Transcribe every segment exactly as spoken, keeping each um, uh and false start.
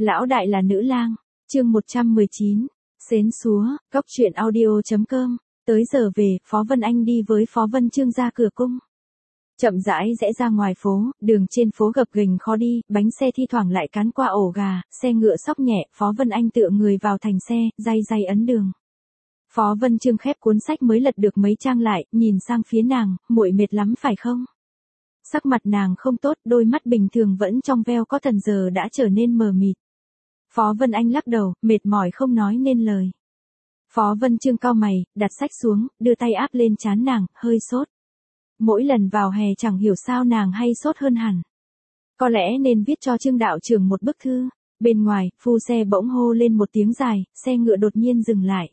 Lão đại là nữ lang, chương một trăm mười chín, xến xúa, cóc truyện audio.com, tới giờ về, Phó Vân Anh đi với Phó Vân Chương ra cửa cung. Chậm rãi rẽ ra ngoài phố, đường trên phố gập ghềnh khó đi, bánh xe thi thoảng lại cán qua ổ gà, xe ngựa xóc nhẹ, Phó Vân Anh tựa người vào thành xe, day day ấn đường. Phó Vân Chương khép cuốn sách mới lật được mấy trang lại, nhìn sang phía nàng, muội mệt lắm phải không? Sắc mặt nàng không tốt, đôi mắt bình thường vẫn trong veo có thần giờ đã trở nên mờ mịt. Phó Vân Anh lắc đầu, mệt mỏi không nói nên lời. Phó Vân Chương cau mày, đặt sách xuống, đưa tay áp lên trán nàng, hơi sốt. Mỗi lần vào hè chẳng hiểu sao nàng hay sốt hơn hẳn. Có lẽ nên viết cho Trương đạo trưởng một bức thư. Bên ngoài, phu xe bỗng hô lên một tiếng dài, xe ngựa đột nhiên dừng lại.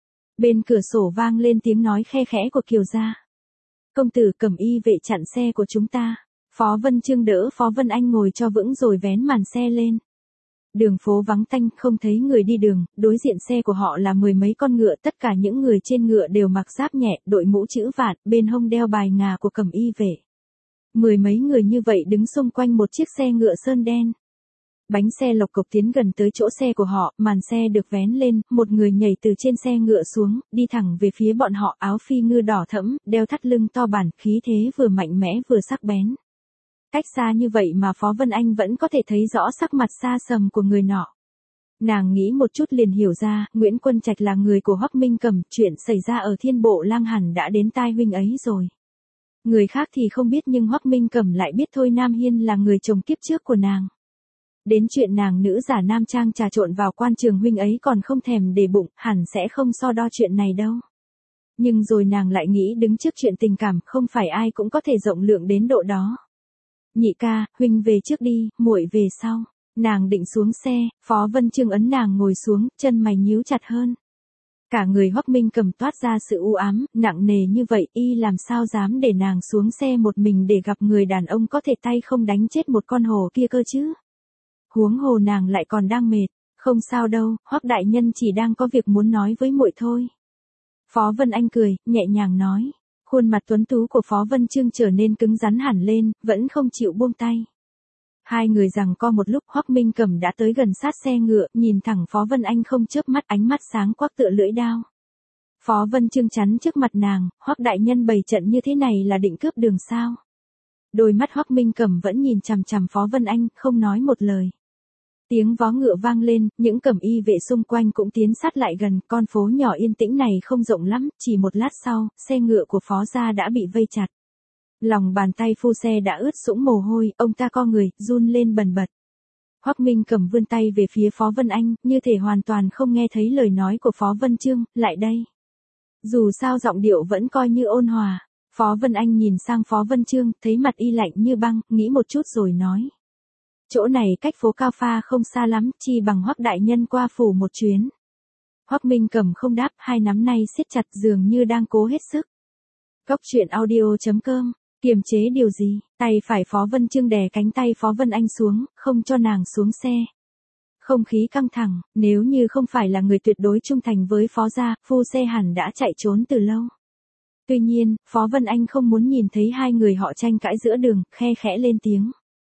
Bên cửa sổ vang lên tiếng nói khe khẽ của Kiều gia. Công tử cầm y vệ chặn xe của chúng ta. Phó Vân Chương đỡ Phó Vân Anh ngồi cho vững rồi vén màn xe lên. Đường phố vắng tanh, không thấy người đi đường, đối diện xe của họ là mười mấy con ngựa, tất cả những người trên ngựa đều mặc giáp nhẹ, đội mũ chữ vạn, bên hông đeo bài ngà của cẩm y vệ. Mười mấy người như vậy đứng xung quanh một chiếc xe ngựa sơn đen. Bánh xe lộc cộc tiến gần tới chỗ xe của họ, màn xe được vén lên, một người nhảy từ trên xe ngựa xuống, đi thẳng về phía bọn họ, áo phi ngư đỏ thẫm, đeo thắt lưng to bản, khí thế vừa mạnh mẽ vừa sắc bén. Cách xa như vậy mà Phó Vân Anh vẫn có thể thấy rõ sắc mặt xa sầm của người nọ. Nàng nghĩ một chút liền hiểu ra, Nguyễn Quân Trạch là người của Hoắc Minh Cẩm, chuyện xảy ra ở Thiên Bộ Lang hẳn đã đến tai huynh ấy rồi. Người khác thì không biết nhưng Hoắc Minh Cẩm lại biết thôi Nam Hiên là người chồng kiếp trước của nàng. Đến chuyện nàng nữ giả nam trang trà trộn vào quan trường huynh ấy còn không thèm để bụng, hẳn sẽ không so đo chuyện này đâu. Nhưng rồi nàng lại nghĩ đứng trước chuyện tình cảm, không phải ai cũng có thể rộng lượng đến độ đó. Nhị ca, huynh về trước đi, muội về sau. Nàng định xuống xe, Phó Vân Chương ấn nàng ngồi xuống, chân mày nhíu chặt hơn. Cả người Hoắc Minh Cầm toát ra sự u ám, nặng nề như vậy, y làm sao dám để nàng xuống xe một mình để gặp người đàn ông có thể tay không đánh chết một con hổ kia cơ chứ. Huống hồ nàng lại còn đang mệt, không sao đâu, Hoắc đại nhân chỉ đang có việc muốn nói với muội thôi. Phó Vân Anh cười, nhẹ nhàng nói. Khuôn mặt tuấn tú của Phó Vân Chương trở nên cứng rắn hẳn lên, vẫn không chịu buông tay. Hai người giằng co một lúc, Hoắc Minh Cẩm đã tới gần sát xe ngựa, nhìn thẳng Phó Vân Anh không chớp mắt, ánh mắt sáng quắc tựa lưỡi đao. Phó Vân Chương chắn trước mặt nàng, Hoắc đại nhân bày trận như thế này là định cướp đường sao? Đôi mắt Hoắc Minh Cẩm vẫn nhìn chằm chằm Phó Vân Anh, không nói một lời. Tiếng vó ngựa vang lên, những cẩm y vệ xung quanh cũng tiến sát lại gần, con phố nhỏ yên tĩnh này không rộng lắm, chỉ một lát sau, xe ngựa của Phó gia đã bị vây chặt. Lòng bàn tay phu xe đã ướt sũng mồ hôi, ông ta co người, run lên bần bật. Hoắc Minh Cẩm vươn tay về phía Phó Vân Anh, như thể hoàn toàn không nghe thấy lời nói của Phó Vân Chương, lại đây. Dù sao giọng điệu vẫn coi như ôn hòa. Phó Vân Anh nhìn sang Phó Vân Chương, thấy mặt y lạnh như băng, nghĩ một chút rồi nói. Chỗ này cách phố Cao Pha không xa lắm, chi bằng Hoắc đại nhân qua phủ một chuyến. Hoắc Minh Cẩm không đáp, hai nắm nay siết chặt dường như đang cố hết sức. Cóc truyện audio.com, kiềm chế điều gì, tay phải Phó Vân Chương đè cánh tay Phó Vân Anh xuống, không cho nàng xuống xe. Không khí căng thẳng, nếu như không phải là người tuyệt đối trung thành với Phó gia, phu xe hẳn đã chạy trốn từ lâu. Tuy nhiên, Phó Vân Anh không muốn nhìn thấy hai người họ tranh cãi giữa đường, khe khẽ lên tiếng.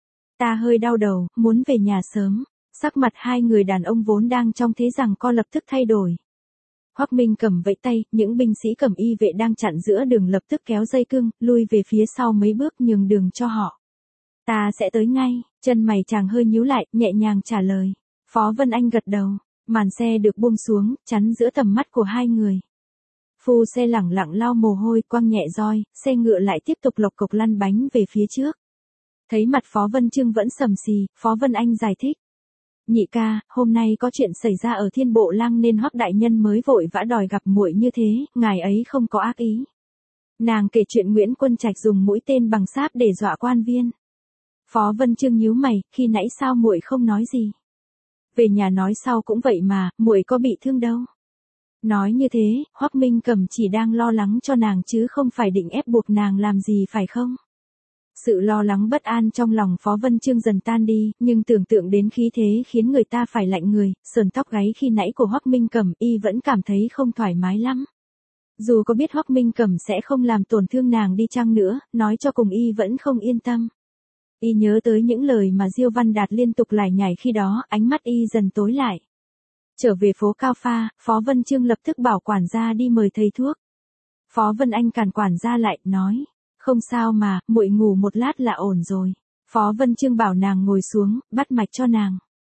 Ta hơi đau đầu, muốn về nhà sớm. Sắc mặt hai người đàn ông vốn đang trong thế rằng co lập tức thay đổi. Hoắc Minh Cẩm vẫy tay, những binh sĩ cẩm y vệ đang chặn giữa đường lập tức kéo dây cương, lui về phía sau mấy bước nhường đường cho họ. Ta sẽ tới ngay, chân mày chàng hơi nhíu lại, nhẹ nhàng trả lời. Phó Vân Anh gật đầu, màn xe được buông xuống, chắn giữa tầm mắt của hai người. Phu xe lẳng lặng lau mồ hôi, quăng nhẹ roi, xe ngựa lại tiếp tục lộc cộc lăn bánh về phía trước. Thấy mặt Phó Vân Chương vẫn sầm xì, Phó Vân Anh giải thích. Nhị ca, hôm nay có chuyện xảy ra ở Thiên Bộ Lang nên Hoắc đại nhân mới vội vã đòi gặp muội như thế, ngài ấy không có ác ý. Nàng kể chuyện Nguyễn Quân Trạch dùng mũi tên bằng sáp để dọa quan viên. Phó Vân Chương nhíu mày, khi nãy sao muội không nói gì? Về nhà nói sau cũng vậy mà, muội có bị thương đâu. Nói như thế, Hoắc Minh Cẩm chỉ đang lo lắng cho nàng chứ không phải định ép buộc nàng làm gì phải không? Sự lo lắng bất an trong lòng Phó Vân Chương dần tan đi, nhưng tưởng tượng đến khí thế khiến người ta phải lạnh người, sờn tóc gáy khi nãy của Hoắc Minh Cẩm, y vẫn cảm thấy không thoải mái lắm. Dù có biết Hoắc Minh Cẩm sẽ không làm tổn thương nàng đi chăng nữa, nói cho cùng y vẫn không yên tâm. Y nhớ tới những lời mà Diêu Văn Đạt liên tục lải nhải khi đó, ánh mắt y dần tối lại. Trở về phố Cao Pha, Phó Vân Chương lập tức bảo quản gia đi mời thầy thuốc. Phó Vân Anh cản quản gia lại, nói, không sao mà, muội ngủ một lát là ổn rồi. Phó Vân Chương bảo nàng ngồi xuống, bắt mạch cho nàng.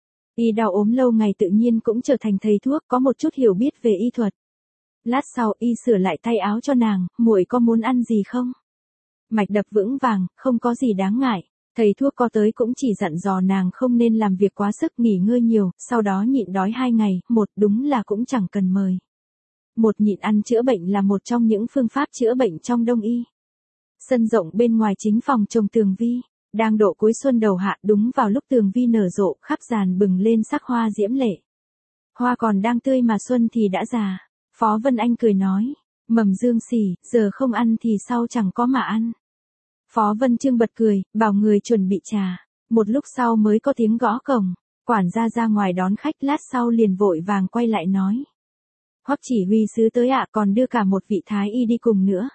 Y đau ốm lâu ngày tự nhiên cũng trở thành thầy thuốc, có một chút hiểu biết về y thuật. Lát sau y sửa lại tay áo cho nàng, muội có muốn ăn gì không? Mạch đập vững vàng, không có gì đáng ngại. Thầy thuốc có tới cũng chỉ dặn dò nàng không nên làm việc quá sức, nghỉ ngơi nhiều, sau đó nhịn đói hai ngày, một đúng là cũng chẳng cần mời. Một nhịn ăn chữa bệnh là một trong những phương pháp chữa bệnh trong Đông y. Sân rộng bên ngoài chính phòng trồng tường vi, đang độ cuối xuân đầu hạ, đúng vào lúc tường vi nở rộ, khắp giàn bừng lên sắc hoa diễm lệ. Hoa còn đang tươi mà xuân thì đã già. Phó Vân Anh cười nói, mầm dương xỉ, giờ không ăn thì sau chẳng có mà ăn. Phó Vân Chương bật cười, bảo người chuẩn bị trà. Một lúc sau mới có tiếng gõ cổng. Quản gia ra ngoài đón khách, lát sau liền vội vàng quay lại nói. Hoắc chỉ huy sứ tới ạ, còn đưa cả một vị thái y đi cùng nữa.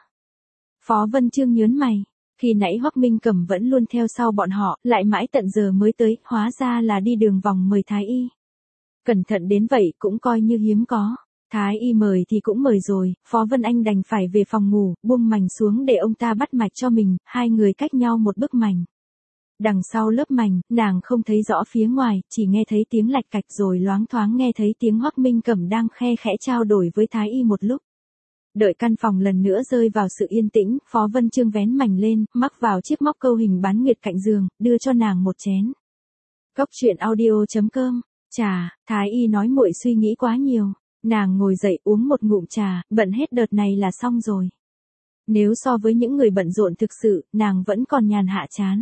Phó Vân Chương nhớn mày. Khi nãy Hoắc Minh Cẩm vẫn luôn theo sau bọn họ, lại mãi tận giờ mới tới, hóa ra là đi đường vòng mời thái y. Cẩn thận đến vậy cũng coi như hiếm có. Thái y mời thì cũng mời rồi, Phó Vân Anh đành phải về phòng ngủ, buông mành xuống để ông ta bắt mạch cho mình, hai người cách nhau một bức mành. Đằng sau lớp mành, nàng không thấy rõ phía ngoài, chỉ nghe thấy tiếng lạch cạch rồi loáng thoáng nghe thấy tiếng Hoắc Minh Cẩm đang khe khẽ trao đổi với thái y một lúc. Đợi căn phòng lần nữa rơi vào sự yên tĩnh, Phó Vân Chương vén mành lên, mắc vào chiếc móc câu hình bán nguyệt cạnh giường, đưa cho nàng một chén. Cốc truyện audio chấm com. Trà, thái y nói muội suy nghĩ quá nhiều. Nàng ngồi dậy uống một ngụm trà, bận hết đợt này là xong rồi. Nếu so với những người bận rộn thực sự, nàng vẫn còn nhàn hạ chán.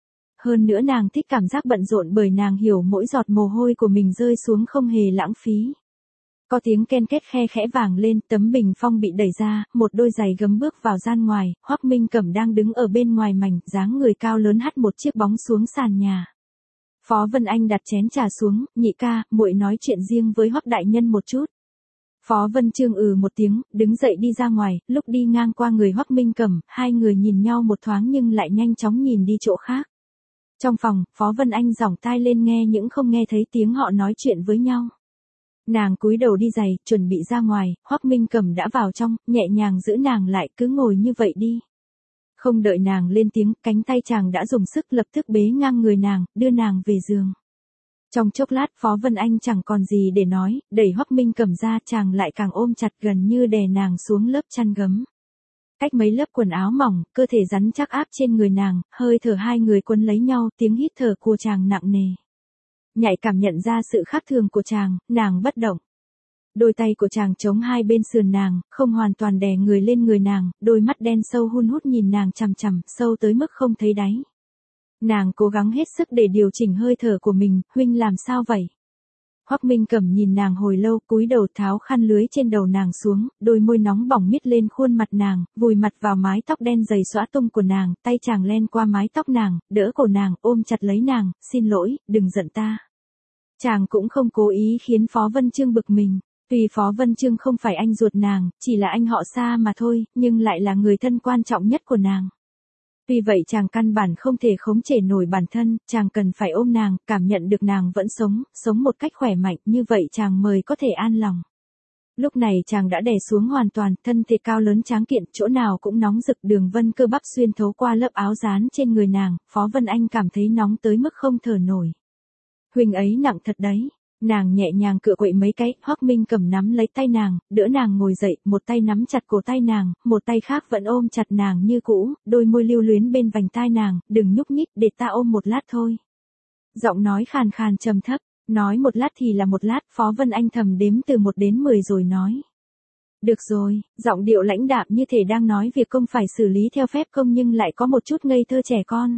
Hơn nữa nàng thích cảm giác bận rộn bởi nàng hiểu mỗi giọt mồ hôi của mình rơi xuống không hề lãng phí. Có tiếng ken két khe khẽ vàng lên, tấm bình phong bị đẩy ra, một đôi giày gấm bước vào gian ngoài, Hoắc Minh Cẩm đang đứng ở bên ngoài mảnh, dáng người cao lớn hắt một chiếc bóng xuống sàn nhà. Phó Vân Anh đặt chén trà xuống, nhị ca, muội nói chuyện riêng với Hoắc đại nhân một chút. Phó Vân Chương ừ một tiếng, đứng dậy đi ra ngoài, lúc đi ngang qua người Hoắc Minh Cẩm, hai người nhìn nhau một thoáng nhưng lại nhanh chóng nhìn đi chỗ khác. Trong phòng, Phó Vân Anh giỏng tai lên nghe những không nghe thấy tiếng họ nói chuyện với nhau. Nàng cúi đầu đi giày, chuẩn bị ra ngoài, Hoắc Minh Cẩm đã vào trong, nhẹ nhàng giữ nàng lại, cứ ngồi như vậy đi. Không đợi nàng lên tiếng, cánh tay chàng đã dùng sức lập tức bế ngang người nàng, đưa nàng về giường. Trong chốc lát Phó Vân Anh chẳng còn gì để nói, đẩy Hoắc Minh Cẩm ra, chàng lại càng ôm chặt gần như đè nàng xuống lớp chăn gấm. Cách mấy lớp quần áo mỏng, cơ thể rắn chắc áp trên người nàng, hơi thở hai người quấn lấy nhau, tiếng hít thở của chàng nặng nề. Nhạy cảm nhận ra sự khác thường của chàng, nàng bất động. Đôi tay của chàng chống hai bên sườn nàng, không hoàn toàn đè người lên người nàng, đôi mắt đen sâu hun hút nhìn nàng chằm chằm, sâu tới mức không thấy đáy. Nàng cố gắng hết sức để điều chỉnh hơi thở của mình, huynh làm sao vậy? Hoắc Minh Cẩm nhìn nàng hồi lâu, cúi đầu tháo khăn lưới trên đầu nàng xuống, đôi môi nóng bỏng miết lên khuôn mặt nàng, vùi mặt vào mái tóc đen dày xõa tung của nàng, tay chàng len qua mái tóc nàng, đỡ cổ nàng, ôm chặt lấy nàng, xin lỗi, đừng giận ta. Chàng cũng không cố ý khiến Phó Vân Chương bực mình, tuy Phó Vân Chương không phải anh ruột nàng, chỉ là anh họ xa mà thôi, nhưng lại là người thân quan trọng nhất của nàng. Vì vậy chàng căn bản không thể khống chế nổi bản thân, chàng cần phải ôm nàng, cảm nhận được nàng vẫn sống, sống một cách khỏe mạnh, như vậy chàng mới có thể an lòng. Lúc này chàng đã đè xuống hoàn toàn, thân thể cao lớn tráng kiện, chỗ nào cũng nóng rực, đường vân cơ bắp xuyên thấu qua lớp áo dán trên người nàng, Phó Vân Anh cảm thấy nóng tới mức không thở nổi. Huynh ấy nặng thật đấy. Nàng nhẹ nhàng cựa quậy mấy cái, Hoắc Minh Cẩm nắm lấy tay nàng, đỡ nàng ngồi dậy, một tay nắm chặt cổ tay nàng, một tay khác vẫn ôm chặt nàng như cũ, đôi môi lưu luyến bên vành tai nàng, đừng nhúc nhích, để ta ôm một lát thôi. Giọng nói khàn khàn trầm thấp, nói một lát thì là một lát, Phó Vân Anh thầm đếm từ một đến mười rồi nói. Được rồi, giọng điệu lãnh đạm như thể đang nói việc công phải xử lý theo phép công nhưng lại có một chút ngây thơ trẻ con.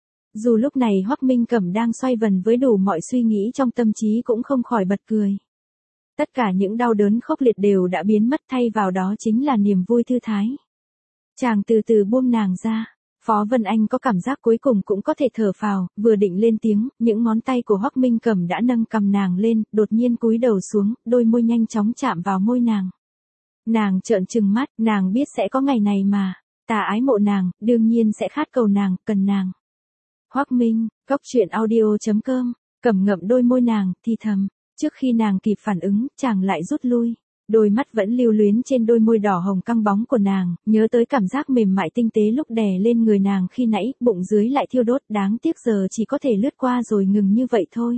Dù lúc này Hoắc Minh Cẩm đang xoay vần với đủ mọi suy nghĩ trong tâm trí cũng không khỏi bật cười. Tất cả những đau đớn khốc liệt đều đã biến mất, thay vào đó chính là niềm vui thư thái. Chàng từ từ buông nàng ra. Phó Vân Anh có cảm giác cuối cùng cũng có thể thở phào, vừa định lên tiếng, những ngón tay của Hoắc Minh Cẩm đã nâng cầm nàng lên, đột nhiên cúi đầu xuống, đôi môi nhanh chóng chạm vào môi nàng. Nàng trợn trừng mắt, nàng biết sẽ có ngày này mà. Ta ái mộ nàng, đương nhiên sẽ khát cầu nàng, cần nàng. Hoắc Minh, Cốc Truyện Audio chấm com, cầm ngậm đôi môi nàng, thì thầm. Trước khi nàng kịp phản ứng, chàng lại rút lui. Đôi mắt vẫn lưu luyến trên đôi môi đỏ hồng căng bóng của nàng, nhớ tới cảm giác mềm mại tinh tế lúc đè lên người nàng khi nãy, bụng dưới lại thiêu đốt, đáng tiếc giờ chỉ có thể lướt qua rồi ngừng như vậy thôi.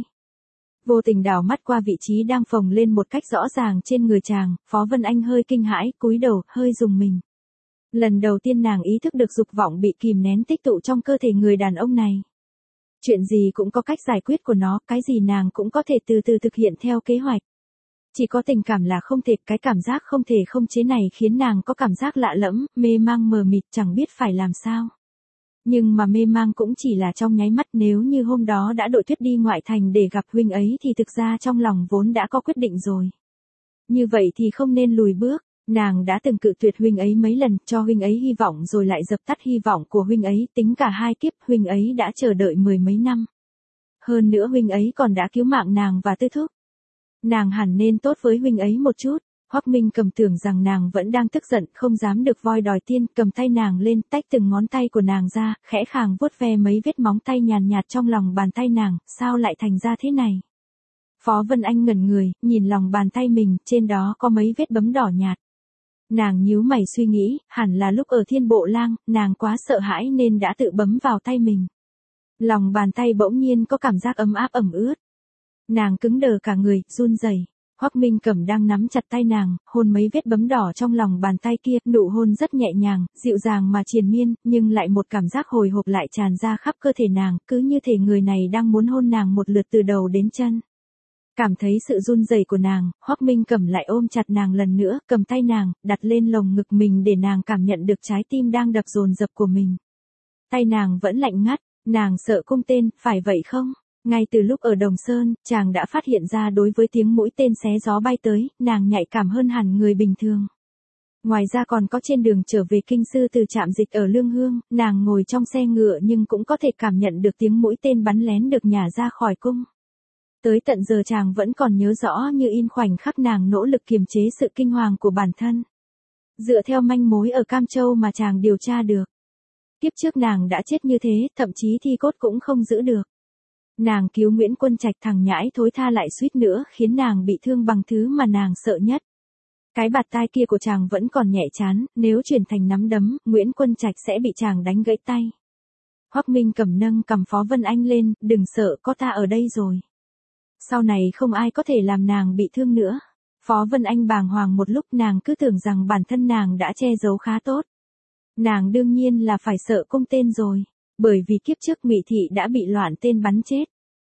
Vô tình đảo mắt qua vị trí đang phồng lên một cách rõ ràng trên người chàng, Phó Vân Anh hơi kinh hãi, cúi đầu, hơi rùng mình. Lần đầu tiên nàng ý thức được dục vọng bị kìm nén tích tụ trong cơ thể người đàn ông này. Chuyện gì cũng có cách giải quyết của nó, cái gì nàng cũng có thể từ từ thực hiện theo kế hoạch. Chỉ có tình cảm là không thể, cái cảm giác không thể không chế này khiến nàng có cảm giác lạ lẫm, mê mang mờ mịt chẳng biết phải làm sao. Nhưng mà mê mang cũng chỉ là trong nháy mắt, nếu như hôm đó đã đội Tuyết đi ngoại thành để gặp huynh ấy thì thực ra trong lòng vốn đã có quyết định rồi. Như vậy thì không nên lùi bước, nàng đã từng cự tuyệt huynh ấy mấy lần, cho huynh ấy hy vọng rồi lại dập tắt hy vọng của huynh ấy, tính cả hai kiếp huynh ấy đã chờ đợi mười mấy năm. Hơn nữa huynh ấy còn đã cứu mạng nàng và Tư Thúc. Nàng hẳn nên tốt với huynh ấy một chút. Hoắc Minh cầm tưởng rằng nàng vẫn đang tức giận, không dám được voi đòi tiên, cầm tay nàng lên, tách từng ngón tay của nàng ra, khẽ khàng vuốt ve mấy vết móng tay nhàn nhạt trong lòng bàn tay nàng, sao lại thành ra thế này? Phó Vân Anh ngẩn người, nhìn lòng bàn tay mình, trên đó có mấy vết bấm đỏ nhạt. Nàng nhíu mày suy nghĩ, hẳn là lúc ở Thiên Bộ Lang, nàng quá sợ hãi nên đã tự bấm vào tay mình. Lòng bàn tay bỗng nhiên có cảm giác ấm áp ẩm ướt. Nàng cứng đờ cả người, run rẩy. Hoắc Minh Cẩm đang nắm chặt tay nàng, hôn mấy vết bấm đỏ trong lòng bàn tay kia, nụ hôn rất nhẹ nhàng, dịu dàng mà triền miên, nhưng lại một cảm giác hồi hộp lại tràn ra khắp cơ thể nàng, cứ như thể người này đang muốn hôn nàng một lượt từ đầu đến chân. Cảm thấy sự run rẩy của nàng, Hoắc Minh Cẩm lại ôm chặt nàng lần nữa, cầm tay nàng, đặt lên lồng ngực mình để nàng cảm nhận được trái tim đang đập dồn dập của mình. Tay nàng vẫn lạnh ngắt, nàng sợ cung tên, phải vậy không? Ngay từ lúc ở Đồng Sơn, chàng đã phát hiện ra đối với tiếng mũi tên xé gió bay tới, nàng nhạy cảm hơn hẳn người bình thường. Ngoài ra còn có trên đường trở về kinh sư từ trạm dịch ở Lương Hương, nàng ngồi trong xe ngựa nhưng cũng có thể cảm nhận được tiếng mũi tên bắn lén được nhả ra khỏi cung. Tới tận giờ chàng vẫn còn nhớ rõ như in khoảnh khắc nàng nỗ lực kiềm chế sự kinh hoàng của bản thân. Dựa theo manh mối ở Cam Châu mà chàng điều tra được. Kiếp trước nàng đã chết như thế, thậm chí thi cốt cũng không giữ được. Nàng cứu Nguyễn Quân Trạch, thằng nhãi thối tha lại suýt nữa khiến nàng bị thương bằng thứ mà nàng sợ nhất. Cái bạt tai kia của chàng vẫn còn nhẹ chán, nếu chuyển thành nắm đấm, Nguyễn Quân Trạch sẽ bị chàng đánh gãy tay. Hoắc Minh cầm nâng cầm Phó Vân Anh lên, đừng sợ, có ta ở đây rồi. Sau này không ai có thể làm nàng bị thương nữa. Phó Vân Anh bàng hoàng một lúc, nàng cứ tưởng rằng bản thân nàng đã che giấu khá tốt. Nàng đương nhiên là phải sợ cung tên rồi. Bởi vì kiếp trước Mị Thị đã bị loạn tên bắn chết.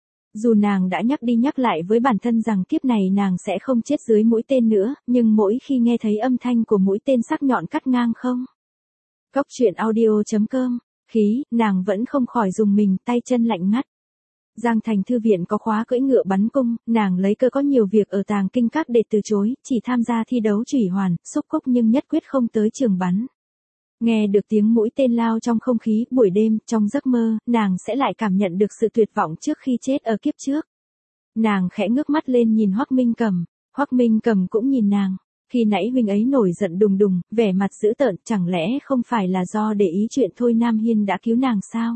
Dù nàng đã nhắc đi nhắc lại với bản thân rằng kiếp này nàng sẽ không chết dưới mũi tên nữa, nhưng mỗi khi nghe thấy âm thanh của mũi tên sắc nhọn cắt ngang không. Cốc Truyện Audio chấm com, khí, nàng vẫn không khỏi rùng mình, tay chân lạnh ngắt. Giang Thành Thư viện có khóa cưỡi ngựa bắn cung, nàng lấy cơ có nhiều việc ở Tàng Kinh Các để từ chối, chỉ tham gia thi đấu chủy hoàn, xúc cúc nhưng nhất quyết không tới trường bắn. Nghe được tiếng mũi tên lao trong không khí, buổi đêm, trong giấc mơ, nàng sẽ lại cảm nhận được sự tuyệt vọng trước khi chết ở kiếp trước. Nàng khẽ ngước mắt lên nhìn Hoắc Minh Cẩm, Hoắc Minh Cẩm cũng nhìn nàng. Khi nãy huynh ấy nổi giận đùng đùng, vẻ mặt dữ tợn, chẳng lẽ không phải là do để ý chuyện Thôi Nam Hiên đã cứu nàng sao?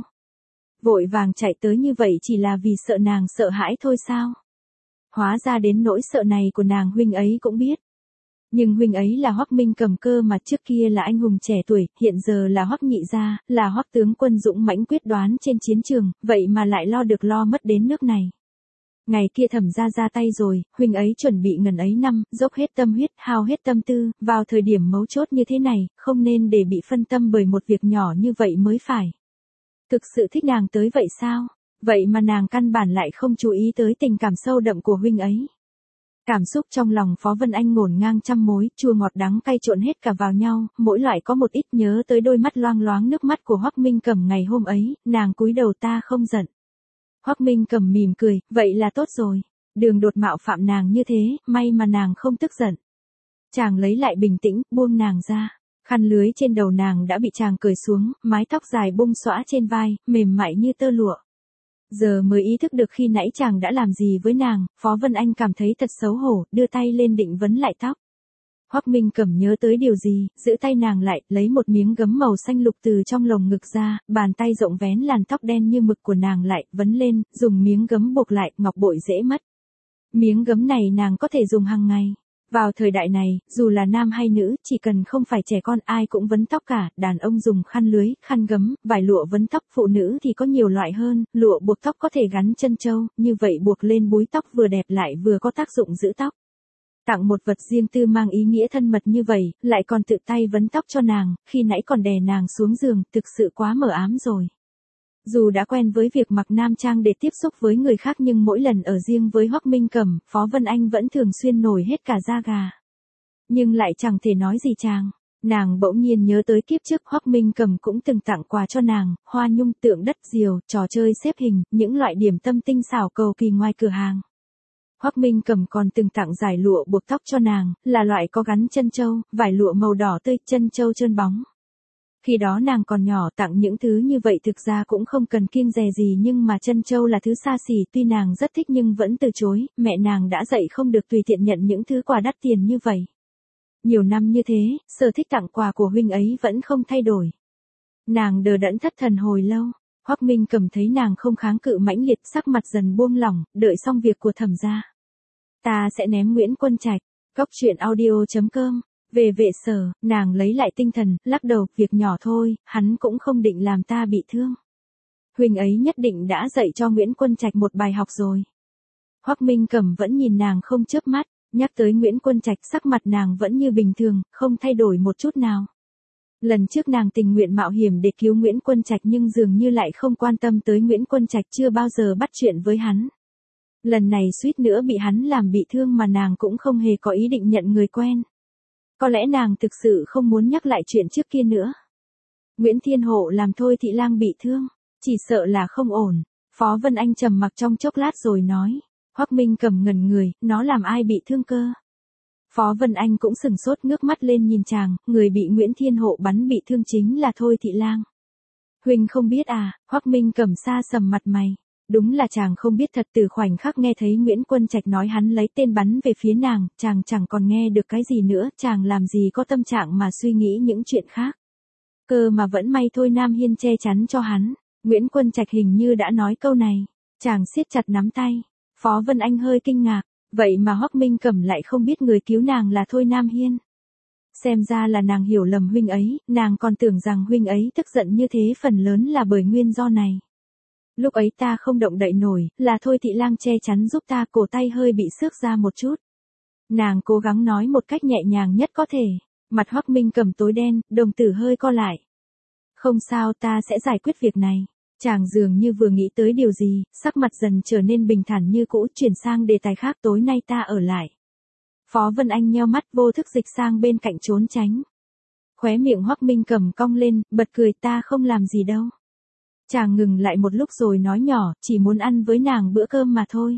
Vội vàng chạy tới như vậy chỉ là vì sợ nàng sợ hãi thôi sao? Hóa ra đến nỗi sợ này của nàng huynh ấy cũng biết. Nhưng huynh ấy là Hoắc Minh Cầm cơ mà, trước kia là anh hùng trẻ tuổi, hiện giờ là Hoắc nhị gia, là Hoắc tướng quân dũng mãnh quyết đoán trên chiến trường, vậy mà lại lo được lo mất đến nước này. Ngày kia Thẩm gia ra tay rồi, huynh ấy chuẩn bị ngần ấy năm, dốc hết tâm huyết, hao hết tâm tư, vào thời điểm mấu chốt như thế này, không nên để bị phân tâm bởi một việc nhỏ như vậy mới phải. Thực sự thích nàng tới vậy sao? Vậy mà nàng căn bản lại không chú ý tới tình cảm sâu đậm của huynh ấy. Cảm xúc trong lòng Phó Vân Anh ngổn ngang trăm mối, chua ngọt đắng cay trộn hết cả vào nhau, mỗi loại có một ít, nhớ tới đôi mắt loang loáng nước mắt của Hoắc Minh Cẩm ngày hôm ấy, nàng cúi đầu, ta không giận. Hoắc Minh Cẩm mỉm cười, vậy là tốt rồi. Đường Đột mạo phạm nàng như thế, may mà nàng không tức giận. Chàng lấy lại bình tĩnh, buông nàng ra. Khăn lưới trên đầu nàng đã bị chàng cởi xuống, mái tóc dài bung xõa trên vai, mềm mại như tơ lụa. Giờ mới ý thức được khi nãy chàng đã làm gì với nàng, Phó Vân Anh cảm thấy thật xấu hổ, đưa tay lên định vấn lại tóc. Hoắc Minh Cẩm nhớ tới điều gì, giữ tay nàng lại, lấy một miếng gấm màu xanh lục từ trong lồng ngực ra, bàn tay rộng vén làn tóc đen như mực của nàng lại, vấn lên, dùng miếng gấm buộc lại, ngọc bội dễ mất. Miếng gấm này nàng có thể dùng hàng ngày. Vào thời đại này, dù là nam hay nữ, chỉ cần không phải trẻ con ai cũng vấn tóc cả, đàn ông dùng khăn lưới, khăn gấm, vải lụa vấn tóc, phụ nữ thì có nhiều loại hơn, lụa buộc tóc có thể gắn chân châu, như vậy buộc lên búi tóc vừa đẹp lại vừa có tác dụng giữ tóc. Tặng một vật riêng tư mang ý nghĩa thân mật như vậy, lại còn tự tay vấn tóc cho nàng, khi nãy còn đè nàng xuống giường, thực sự quá mờ ám rồi. Dù đã quen với việc mặc nam trang để tiếp xúc với người khác nhưng mỗi lần ở riêng với Hoắc Minh Cẩm, Phó Vân Anh vẫn thường xuyên nổi hết cả da gà. Nhưng lại chẳng thể nói gì chàng. Nàng bỗng nhiên nhớ tới kiếp trước Hoắc Minh Cẩm cũng từng tặng quà cho nàng, hoa nhung, tượng đất, diều, trò chơi xếp hình, những loại điểm tâm tinh xảo cầu kỳ ngoài cửa hàng. Hoắc Minh Cẩm còn từng tặng dải lụa buộc tóc cho nàng, là loại có gắn chân châu, vải lụa màu đỏ tươi, chân châu trơn bóng. Khi đó nàng còn nhỏ, tặng những thứ như vậy thực ra cũng không cần kiêng dè gì, nhưng mà chân châu là thứ xa xỉ, tuy nàng rất thích nhưng vẫn từ chối, mẹ nàng đã dạy không được tùy tiện nhận những thứ quà đắt tiền như vậy. Nhiều năm như thế, sở thích tặng quà của huynh ấy vẫn không thay đổi. Nàng đờ đẫn thất thần hồi lâu, Hoắc Minh Cẩm thấy nàng không kháng cự mãnh liệt, sắc mặt dần buông lỏng, đợi xong việc của Thẩm gia, ta sẽ ném Nguyễn Quân Trạch. Góc truyện audio chấm com. Về vệ sở, nàng lấy lại tinh thần, lắc đầu, việc nhỏ thôi, hắn cũng không định làm ta bị thương. Huynh ấy nhất định đã dạy cho Nguyễn Quân Trạch một bài học rồi. Hoắc Minh Cẩm vẫn nhìn nàng không chớp mắt, nhắc tới Nguyễn Quân Trạch, sắc mặt nàng vẫn như bình thường, không thay đổi một chút nào. Lần trước nàng tình nguyện mạo hiểm để cứu Nguyễn Quân Trạch nhưng dường như lại không quan tâm tới Nguyễn Quân Trạch, chưa bao giờ bắt chuyện với hắn. Lần này suýt nữa bị hắn làm bị thương mà nàng cũng không hề có ý định nhận người quen. Có lẽ nàng thực sự không muốn nhắc lại chuyện trước kia nữa. Nguyễn Thiên Hộ làm Thôi Thị Lang bị thương, chỉ sợ là không ổn. Phó Vân Anh trầm mặc trong chốc lát rồi nói. Hoắc Minh Cẩm ngẩn người, nó làm ai bị thương cơ? Phó Vân Anh cũng sừng sốt, ngước mắt lên nhìn chàng, người bị Nguyễn Thiên Hộ bắn bị thương chính là Thôi Thị Lang. Huynh không biết à? Hoắc Minh Cẩm xa sầm mặt mày. Đúng là chàng không biết thật, từ khoảnh khắc nghe thấy Nguyễn Quân Trạch nói hắn lấy tên bắn về phía nàng, chàng chẳng còn nghe được cái gì nữa, chàng làm gì có tâm trạng mà suy nghĩ những chuyện khác. Cơ mà vẫn may Thôi Nam Hiên che chắn cho hắn, Nguyễn Quân Trạch hình như đã nói câu này, chàng siết chặt nắm tay. Phó Vân Anh hơi kinh ngạc, vậy mà Hoắc Minh Cẩm lại không biết người cứu nàng là Thôi Nam Hiên. Xem ra là nàng hiểu lầm huynh ấy, nàng còn tưởng rằng huynh ấy tức giận như thế phần lớn là bởi nguyên do này. Lúc ấy ta không động đậy nổi, là Thôi Thị Lang che chắn giúp ta, cổ tay hơi bị xước ra một chút. Nàng cố gắng nói một cách nhẹ nhàng nhất có thể, mặt Hoắc Minh Cẩm tối đen, đồng tử hơi co lại. Không sao, ta sẽ giải quyết việc này. Chàng dường như vừa nghĩ tới điều gì, sắc mặt dần trở nên bình thản như cũ, chuyển sang đề tài khác, tối nay ta ở lại. Phó Vân Anh nheo mắt vô thức dịch sang bên cạnh trốn tránh. Khóe miệng Hoắc Minh Cẩm cong lên, bật cười, ta không làm gì đâu. Chàng ngừng lại một lúc rồi nói nhỏ, chỉ muốn ăn với nàng bữa cơm mà thôi.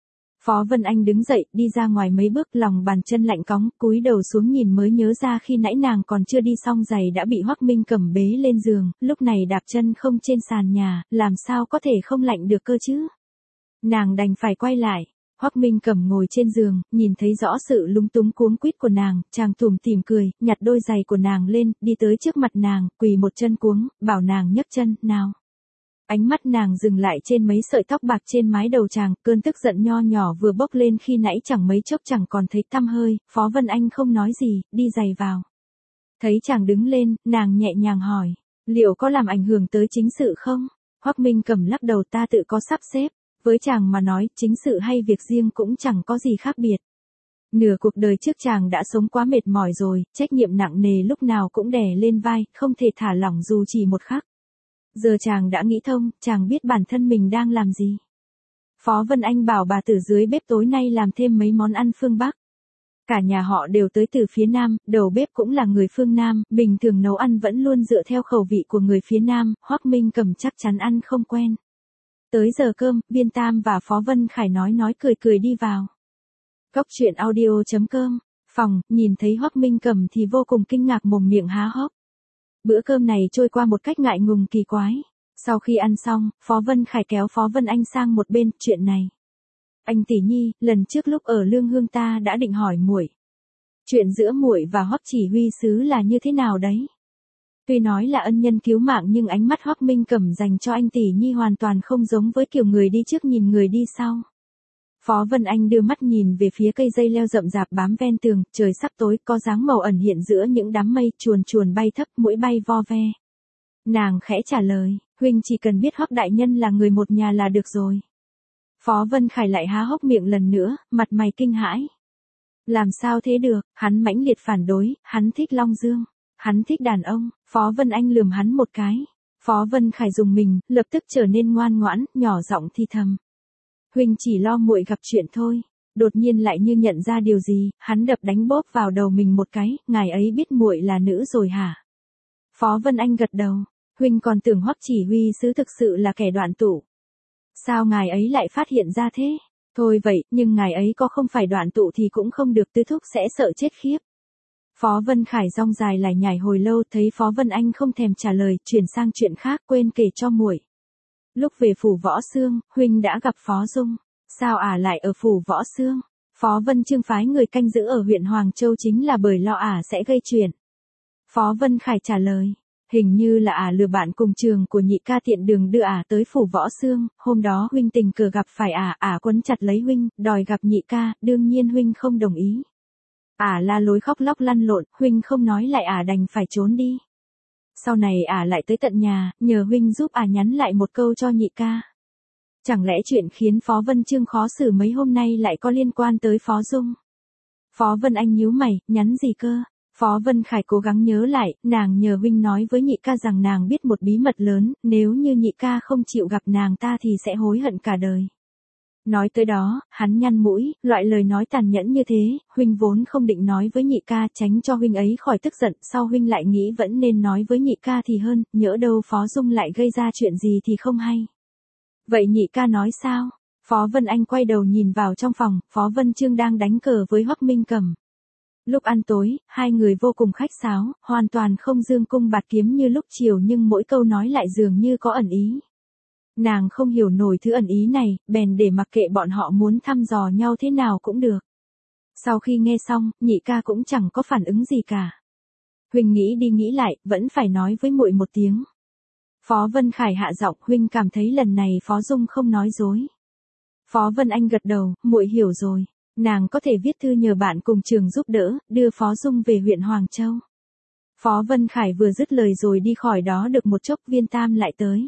Phó Vân Anh đứng dậy, đi ra ngoài mấy bước, lòng bàn chân lạnh cóng, cúi đầu xuống nhìn mới nhớ ra khi nãy nàng còn chưa đi xong giày đã bị Hoắc Minh Cẩm bế lên giường, lúc này đạp chân không trên sàn nhà, làm sao có thể không lạnh được cơ chứ? Nàng đành phải quay lại. Hoắc Minh Cẩm ngồi trên giường, nhìn thấy rõ sự lúng túng cuống quýt của nàng, chàng tủm tỉm cười, nhặt đôi giày của nàng lên, đi tới trước mặt nàng, quỳ một chân cuống, bảo nàng nhấc chân, nào. Ánh mắt nàng dừng lại trên mấy sợi tóc bạc trên mái đầu chàng, cơn tức giận nho nhỏ vừa bốc lên khi nãy chẳng mấy chốc chẳng còn thấy tăm hơi. Phó Vân Anh không nói gì, đi giày vào. Thấy chàng đứng lên, nàng nhẹ nhàng hỏi, liệu có làm ảnh hưởng tới chính sự không? Hoắc Minh Cẩm lắc đầu, ta tự có sắp xếp. Với chàng mà nói, chính sự hay việc riêng cũng chẳng có gì khác biệt. Nửa cuộc đời trước chàng đã sống quá mệt mỏi rồi, trách nhiệm nặng nề lúc nào cũng đè lên vai, không thể thả lỏng dù chỉ một khắc. Giờ chàng đã nghĩ thông, chàng biết bản thân mình đang làm gì. Phó Vân Anh bảo bà tử dưới bếp tối nay làm thêm mấy món ăn phương Bắc. Cả nhà họ đều tới từ phía Nam, đầu bếp cũng là người phương Nam, bình thường nấu ăn vẫn luôn dựa theo khẩu vị của người phía Nam, Hoắc Minh Cẩm chắc chắn ăn không quen. Tới giờ cơm, Viên Tam và Phó Vân Khải nói nói cười cười đi vào. Góc truyện audio chấm com, phòng, nhìn thấy Hoắc Minh Cẩm thì vô cùng kinh ngạc, mồm miệng há hốc. Bữa cơm này trôi qua một cách ngại ngùng kỳ quái. Sau khi ăn xong, Phó Vân Khải kéo Phó Vân Anh sang một bên, chuyện này. Anh tỷ nhi, lần trước lúc ở Lương Hương ta đã định hỏi muội. Chuyện giữa muội và Hoắc Chỉ Huy sứ là như thế nào đấy? Tuy nói là ân nhân cứu mạng nhưng ánh mắt Hoắc Minh Cẩm dành cho anh tỷ nhi hoàn toàn không giống với kiểu người đi trước nhìn người đi sau. Phó Vân Anh đưa mắt nhìn về phía cây dây leo rậm rạp bám ven tường, trời sắp tối, có dáng màu ẩn hiện giữa những đám mây, chuồn chuồn bay thấp, mũi bay vo ve. Nàng khẽ trả lời, huynh chỉ cần biết Hoắc đại nhân là người một nhà là được rồi. Phó Vân Khải lại há hốc miệng lần nữa, mặt mày kinh hãi. Làm sao thế được, hắn mãnh liệt phản đối, hắn thích Long Dương, hắn thích đàn ông. Phó Vân Anh lườm hắn một cái. Phó Vân Khải dùng mình, lập tức trở nên ngoan ngoãn, nhỏ giọng thì thầm. Huynh chỉ lo muội gặp chuyện thôi. Đột nhiên lại như nhận ra điều gì, hắn đập đánh bóp vào đầu mình một cái, ngài ấy biết muội là nữ rồi hả? Phó Vân Anh gật đầu, huynh còn tưởng Hoắc Chỉ Huy sứ thực sự là kẻ đoạn tụ. Sao ngài ấy lại phát hiện ra thế? Thôi vậy, nhưng ngài ấy có không phải đoạn tụ thì cũng không được, tứ thúc sẽ sợ chết khiếp. Phó Vân Khải rong dài lại nhảy hồi lâu, thấy Phó Vân Anh không thèm trả lời, chuyển sang chuyện khác, quên kể cho muội. Lúc về phủ Võ Xương, huynh đã gặp Phó Dung. Sao ả à lại ở phủ Võ Xương? Phó Vân Chương phái người canh giữ ở huyện Hoàng Châu chính là bởi lo ả à sẽ gây chuyện. Phó Vân Khải trả lời, hình như là ả à lừa bạn cùng trường của nhị ca tiện đường đưa ả à tới phủ Võ Xương, hôm đó huynh tình cờ gặp phải ả, à, ả à quấn chặt lấy huynh, đòi gặp nhị ca, đương nhiên huynh không đồng ý. Ả à la lối khóc lóc lăn lộn, huynh không nói lại ả à đành phải trốn đi. Sau này ả à lại tới tận nhà, nhờ huynh giúp ả à nhắn lại một câu cho nhị ca. Chẳng lẽ chuyện khiến Phó Vân Chương khó xử mấy hôm nay lại có liên quan tới Phó Dung? Phó Vân Anh nhíu mày, nhắn gì cơ? Phó Vân Khải cố gắng nhớ lại, nàng nhờ huynh nói với nhị ca rằng nàng biết một bí mật lớn, nếu như nhị ca không chịu gặp nàng ta thì sẽ hối hận cả đời. Nói tới đó, hắn nhăn mũi, loại lời nói tàn nhẫn như thế, huynh vốn không định nói với nhị ca tránh cho huynh ấy khỏi tức giận, sau huynh lại nghĩ vẫn nên nói với nhị ca thì hơn, nhỡ đâu Phó Dung lại gây ra chuyện gì thì không hay. Vậy nhị ca nói sao? Phó Vân Anh quay đầu nhìn vào trong phòng, Phó Vân Chương đang đánh cờ với Hoắc Minh Cẩm. Lúc ăn tối, hai người vô cùng khách sáo, hoàn toàn không dương cung bạt kiếm như lúc chiều nhưng mỗi câu nói lại dường như có ẩn ý. Nàng không hiểu nổi thứ ẩn ý này, bèn để mặc kệ bọn họ muốn thăm dò nhau thế nào cũng được. Sau khi nghe xong, nhị ca cũng chẳng có phản ứng gì cả. Huynh nghĩ đi nghĩ lại, vẫn phải nói với muội một tiếng. Phó Vân Khải hạ giọng, huynh cảm thấy lần này Phó Dung không nói dối. Phó Vân Anh gật đầu, muội hiểu rồi. Nàng có thể viết thư nhờ bạn cùng trường giúp đỡ, đưa Phó Dung về huyện Hoàng Châu. Phó Vân Khải vừa dứt lời rồi đi khỏi đó được một chốc Viên Tam lại tới.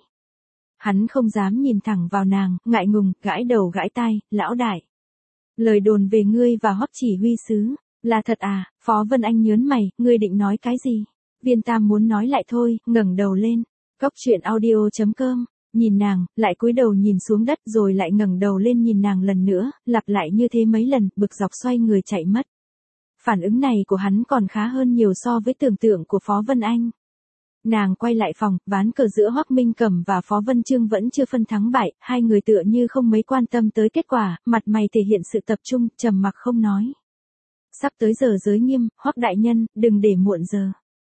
Hắn không dám nhìn thẳng vào nàng, ngại ngùng, gãi đầu gãi tai, lão đại. Lời đồn về ngươi và Hoắc Chỉ Huy sứ, là thật à? Phó Vân Anh nhớn mày, ngươi định nói cái gì? Viên Tam muốn nói lại thôi, ngẩng đầu lên. Góc truyện audio chấm com, nhìn nàng, lại cúi đầu nhìn xuống đất rồi lại ngẩng đầu lên nhìn nàng lần nữa, lặp lại như thế mấy lần, bực dọc xoay người chạy mất. Phản ứng này của hắn còn khá hơn nhiều so với tưởng tượng của Phó Vân Anh. Nàng quay lại phòng, ván cờ giữa Hoắc Minh Cẩm và Phó Vân Chương vẫn chưa phân thắng bại, hai người tựa như không mấy quan tâm tới kết quả, mặt mày thể hiện sự tập trung, trầm mặc không nói. Sắp tới giờ giới nghiêm, Hoắc đại nhân, đừng để muộn giờ.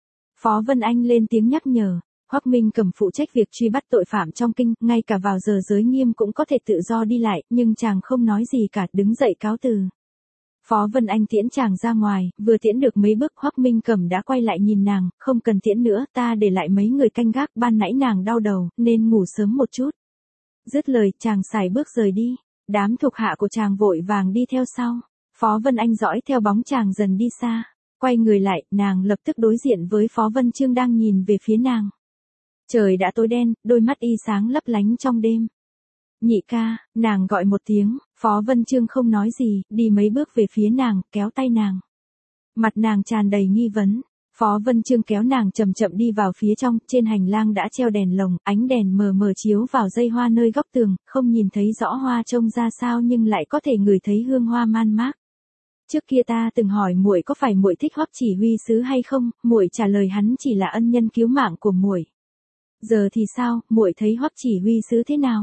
Phó Vân Anh lên tiếng nhắc nhở. Hoắc Minh Cẩm phụ trách việc truy bắt tội phạm trong kinh, ngay cả vào giờ giới nghiêm cũng có thể tự do đi lại, nhưng chàng không nói gì cả, đứng dậy cáo từ. Phó Vân Anh tiễn chàng ra ngoài, vừa tiễn được mấy bước Hoắc Minh Cẩm đã quay lại nhìn nàng, không cần tiễn nữa, ta để lại mấy người canh gác, ban nãy nàng đau đầu, nên ngủ sớm một chút. Dứt lời, chàng sải bước rời đi, đám thuộc hạ của chàng vội vàng đi theo sau. Phó Vân Anh dõi theo bóng chàng dần đi xa, quay người lại, nàng lập tức đối diện với Phó Vân Chương đang nhìn về phía nàng. Trời đã tối đen, đôi mắt y sáng lấp lánh trong đêm. Nhị ca, nàng gọi một tiếng, Phó Vân Chương không nói gì, đi mấy bước về phía nàng, kéo tay nàng. Mặt nàng tràn đầy nghi vấn, Phó Vân Chương kéo nàng chậm chậm đi vào phía trong, trên hành lang đã treo đèn lồng, ánh đèn mờ mờ chiếu vào dây hoa nơi góc tường, không nhìn thấy rõ hoa trông ra sao nhưng lại có thể ngửi thấy hương hoa man mác. Trước kia ta từng hỏi muội có phải muội thích Hoắc Chỉ Huy sứ hay không, muội trả lời hắn chỉ là ân nhân cứu mạng của muội. Giờ thì sao, muội thấy Hoắc Chỉ Huy sứ thế nào?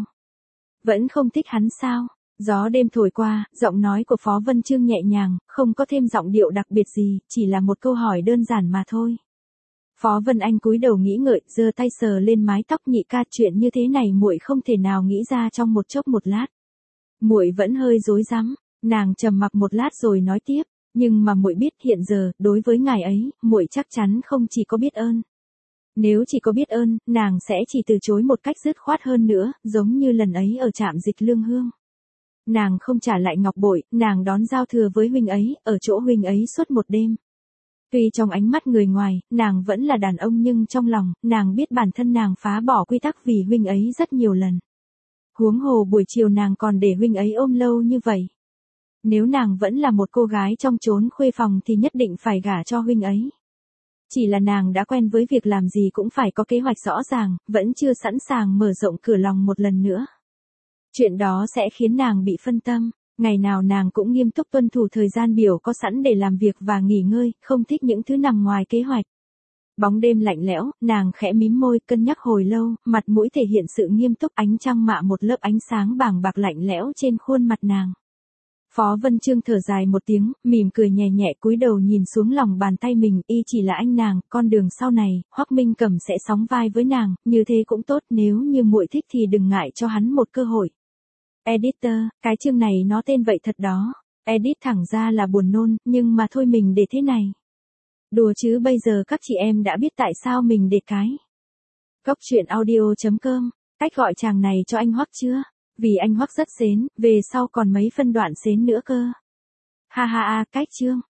Vẫn không thích hắn sao? Gió đêm thổi qua, giọng nói của Phó Vân Chương nhẹ nhàng, không có thêm giọng điệu đặc biệt gì, chỉ là một câu hỏi đơn giản mà thôi. Phó Vân Anh cúi đầu nghĩ ngợi, giơ tay sờ lên mái tóc, nhị ca, chuyện như thế này muội không thể nào nghĩ ra trong một chốc một lát. Muội vẫn hơi rối rắm, nàng trầm mặc một lát rồi nói tiếp, Nhưng mà muội biết hiện giờ, đối với ngài ấy, muội chắc chắn không chỉ có biết ơn. Nếu chỉ có biết ơn, nàng sẽ chỉ từ chối một cách dứt khoát hơn nữa, giống như lần ấy ở trạm dịch Lương Hương. Nàng không trả lại ngọc bội, nàng đón giao thừa với huynh ấy, ở chỗ huynh ấy suốt một đêm. Tuy trong ánh mắt người ngoài, nàng vẫn là đàn ông nhưng trong lòng, nàng biết bản thân nàng phá bỏ quy tắc vì huynh ấy rất nhiều lần. Huống hồ buổi chiều nàng còn để huynh ấy ôm lâu như vậy. Nếu nàng vẫn là một cô gái trong chốn khuê phòng thì nhất định phải gả cho huynh ấy. Chỉ là nàng đã quen với việc làm gì cũng phải có kế hoạch rõ ràng, vẫn chưa sẵn sàng mở rộng cửa lòng một lần nữa. Chuyện đó sẽ khiến nàng bị phân tâm, ngày nào nàng cũng nghiêm túc tuân thủ thời gian biểu có sẵn để làm việc và nghỉ ngơi, không thích những thứ nằm ngoài kế hoạch. Bóng đêm lạnh lẽo, nàng khẽ mím môi, cân nhắc hồi lâu, mặt mũi thể hiện sự nghiêm túc, ánh trăng mạ một lớp ánh sáng bàng bạc lạnh lẽo trên khuôn mặt nàng. Phó Vân Chương thở dài một tiếng, mỉm cười nhẹ nhẹ cúi đầu nhìn xuống lòng bàn tay mình, y chỉ là anh nàng, con đường sau này, Hoắc Minh Cẩm sẽ sóng vai với nàng, như thế cũng tốt, nếu như muội thích thì đừng ngại cho hắn một cơ hội. Editor, cái chương này nó tên vậy thật đó. Edit thẳng ra là buồn nôn, nhưng mà thôi mình để thế này. Đùa chứ bây giờ các chị em đã biết tại sao mình để cái. Góc truyện audio chấm com, cách gọi chàng này cho anh Hoắc chưa? Vì anh Hoắc rất xến, về sau còn mấy phân đoạn xến nữa cơ. Ha ha ha, cách chương.